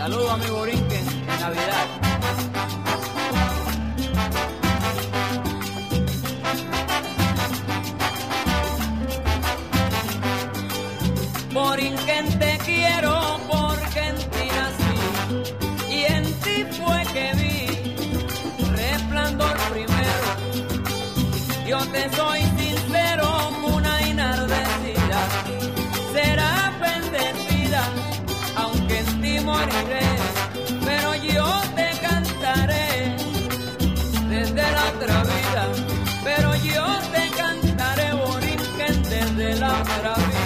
Saludos a mi Borinquen en Navidad. Borinquen, te quiero porque en ti nací y en ti fue que vi resplandor primero. Yo te soy sincero, una enardecida, será bendecida, aunque en ti moriré, pero yo te cantaré desde la otra vida, pero yo te cantaré, Borinquen, desde la otra vida.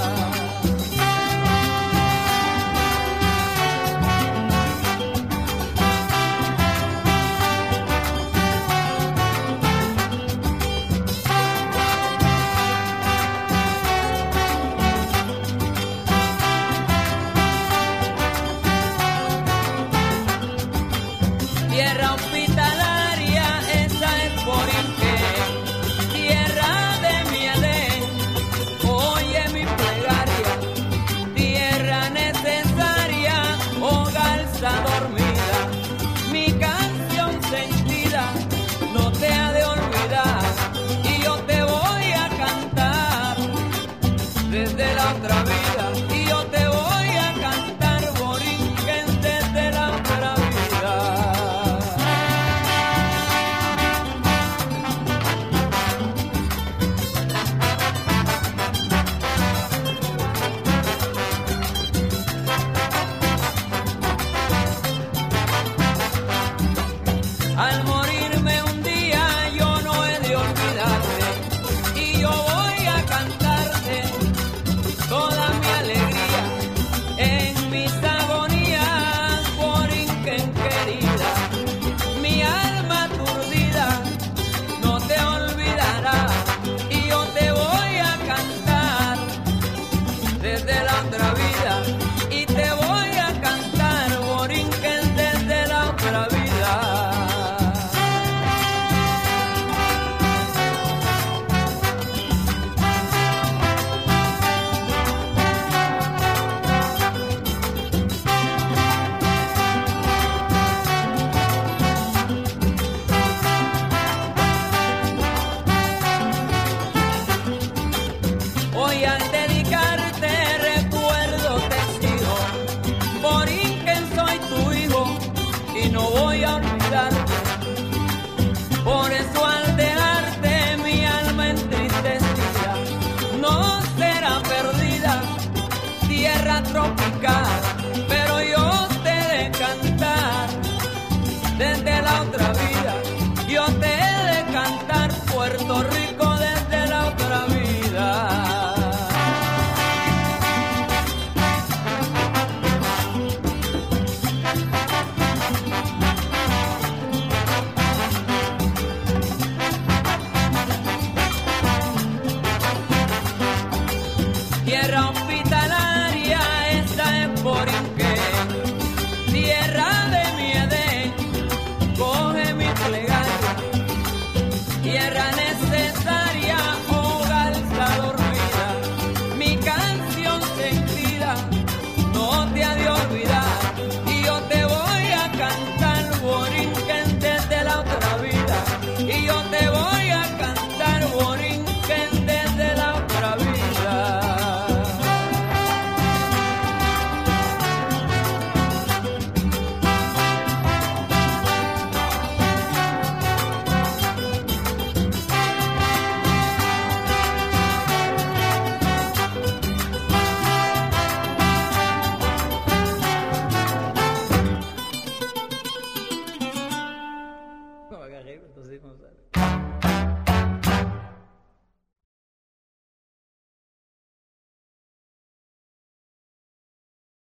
Tierra hospitalaria, esa es Borinquen, tierra de mi Edén, oye mi plegaria, tierra necesaria, oh garza dormida, mi canción sentida no te ha de olvidar, y yo te voy a cantar desde la otra vida, y yo te voy a cantar, Borinquen, desde la otra vida. Al morirme un día yo no he de olvidarte y yo voy a cantarte toda mi alegría en mis agonías, Borinquen querida, mi alma aturdida no te olvidará y yo te voy a cantar desde la otra vida y te voy a cantar, Borinquen, desde la otra vida. Hoy al dedicarte recuerdo te exijo, Borinquen, soy tu hijo y no voy a olvidarte. Por eso al dejarte mi alma entristecida no será perdida, tierra tropical, pero yo te he de cantar desde la otra vida, yo te he de cantar, Puerto Rico, desde la otra vida. Tierra hospitalaria, esa es Borinquen, tierra de mi Edén, coge mi plegaria, tierra necesaria, oh garza dormida, mi canción sentida no te ha de olvidar y yo te voy a cantar, Borinquen, desde la otra vida, y yo te voy a cantar, Borinquen, desde la otra vida. Como agarré, entonces no sale.